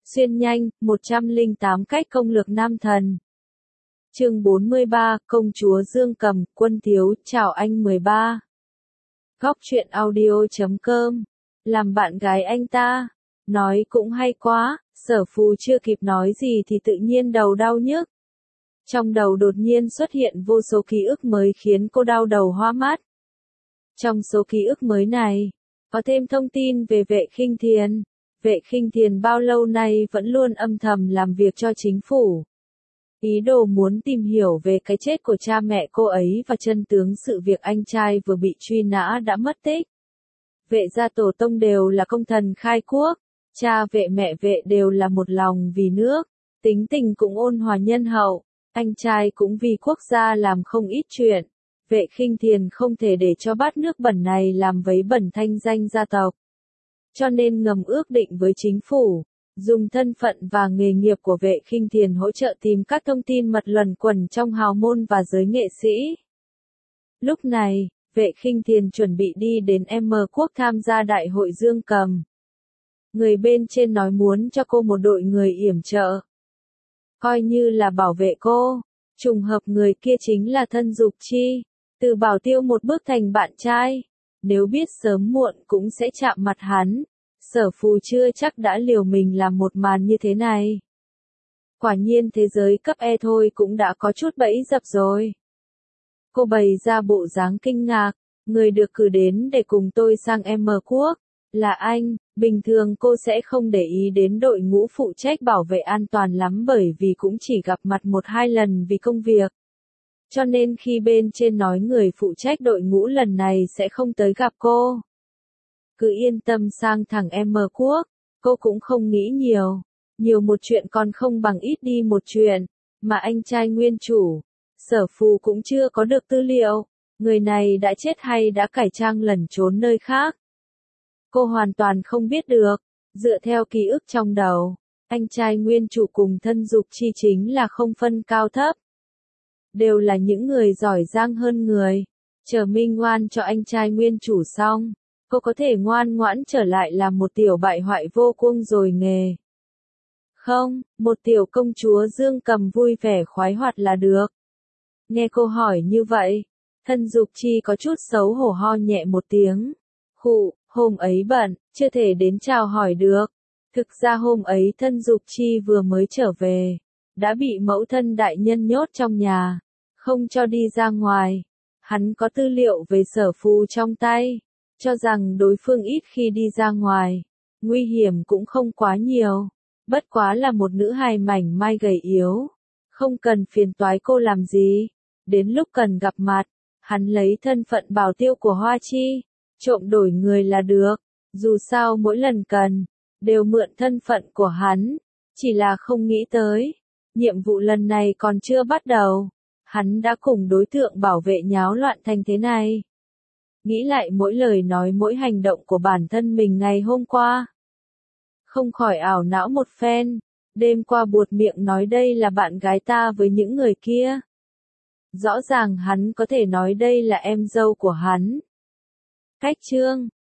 Xuyên nhanh, 108 cách công lược nam thần. Chương 43, Công chúa Dương Cầm, Quân Thiếu, chào anh 13. Góc truyện audio.com. Làm bạn gái anh ta. Nói cũng hay quá, Sở Phù chưa kịp nói gì thì tự nhiên đầu đau nhức. Trong đầu đột nhiên xuất hiện vô số ký ức mới khiến cô đau đầu hoa mắt. Trong số ký ức mới này, có thêm thông tin về Vệ Khinh Thiền. Vệ Khinh Thiền bao lâu nay vẫn luôn âm thầm làm việc cho chính phủ. Ý đồ muốn tìm hiểu về cái chết của cha mẹ cô ấy và chân tướng sự việc anh trai vừa bị truy nã đã mất tích. Vệ gia tổ tông đều là công thần khai quốc, cha Vệ mẹ Vệ đều là một lòng vì nước, tính tình cũng ôn hòa nhân hậu, anh trai cũng vì quốc gia làm không ít chuyện. Vệ Khinh Thiền không thể để cho bát nước bẩn này làm vấy bẩn thanh danh gia tộc. Cho nên ngầm ước định với chính phủ, dùng thân phận và nghề nghiệp của Vệ Khinh Thiền hỗ trợ tìm các thông tin mật luẩn quẩn trong hào môn và giới nghệ sĩ. Lúc này, Vệ Khinh Thiền chuẩn bị đi đến M Quốc tham gia đại hội Dương Cầm. Người bên trên nói muốn cho cô một đội người yểm trợ, coi như là bảo vệ cô. Trùng hợp người kia chính là Thân Dục Chi, từ bảo tiêu một bước thành bạn trai. Nếu biết sớm muộn cũng sẽ chạm mặt hắn, Sở Phù chưa chắc đã liều mình làm một màn như thế này. Quả nhiên thế giới cấp E thôi cũng đã có chút bẫy dập rồi. Cô bày ra bộ dáng kinh ngạc, người được cử đến để cùng tôi sang M Quốc, là anh. Bình thường cô sẽ không để ý đến đội ngũ phụ trách bảo vệ an toàn lắm bởi vì cũng chỉ gặp mặt 1-2 lần vì công việc. Cho nên khi bên trên nói người phụ trách đội ngũ lần này sẽ không tới gặp cô, cứ yên tâm sang thẳng M Quốc, cô cũng không nghĩ nhiều. Nhiều một chuyện còn không bằng ít đi một chuyện, mà anh trai nguyên chủ, Sở Phù cũng chưa có được tư liệu, người này đã chết hay đã cải trang lẩn trốn nơi khác. Cô hoàn toàn không biết được, dựa theo ký ức trong đầu, anh trai nguyên chủ cùng Thân Dục Chi chính là không phân cao thấp. Đều là những người giỏi giang hơn người. Chờ minh oan cho anh trai nguyên chủ xong, cô có thể ngoan ngoãn trở lại làm một tiểu bại hoại vô cung rồi nghề. Không, một tiểu công chúa Dương Cầm vui vẻ khoái hoạt là được. Nghe cô hỏi như vậy, Thân Dục Chi có chút xấu hổ ho nhẹ một tiếng. Khụ, hôm ấy bận, chưa thể đến chào hỏi được. Thực ra hôm ấy Thân Dục Chi vừa mới trở về, đã bị mẫu thân đại nhân nhốt trong nhà, không cho đi ra ngoài. Hắn có tư liệu về Sở Phù trong tay, cho rằng đối phương ít khi đi ra ngoài, nguy hiểm cũng không quá nhiều. Bất quá là một nữ hài mảnh mai gầy yếu, không cần phiền toái cô làm gì. Đến lúc cần gặp mặt, hắn lấy thân phận bảo tiêu của Hoa Chi, trộm đổi người là được. Dù sao mỗi lần cần, đều mượn thân phận của hắn. Chỉ là không nghĩ tới, nhiệm vụ lần này còn chưa bắt đầu, hắn đã cùng đối tượng bảo vệ nháo loạn thành thế này. Nghĩ lại mỗi lời nói mỗi hành động của bản thân mình ngày hôm qua, không khỏi ảo não một phen. Đêm qua buột miệng nói đây là bạn gái ta với những người kia. Rõ ràng hắn có thể nói đây là em dâu của hắn. Cách chương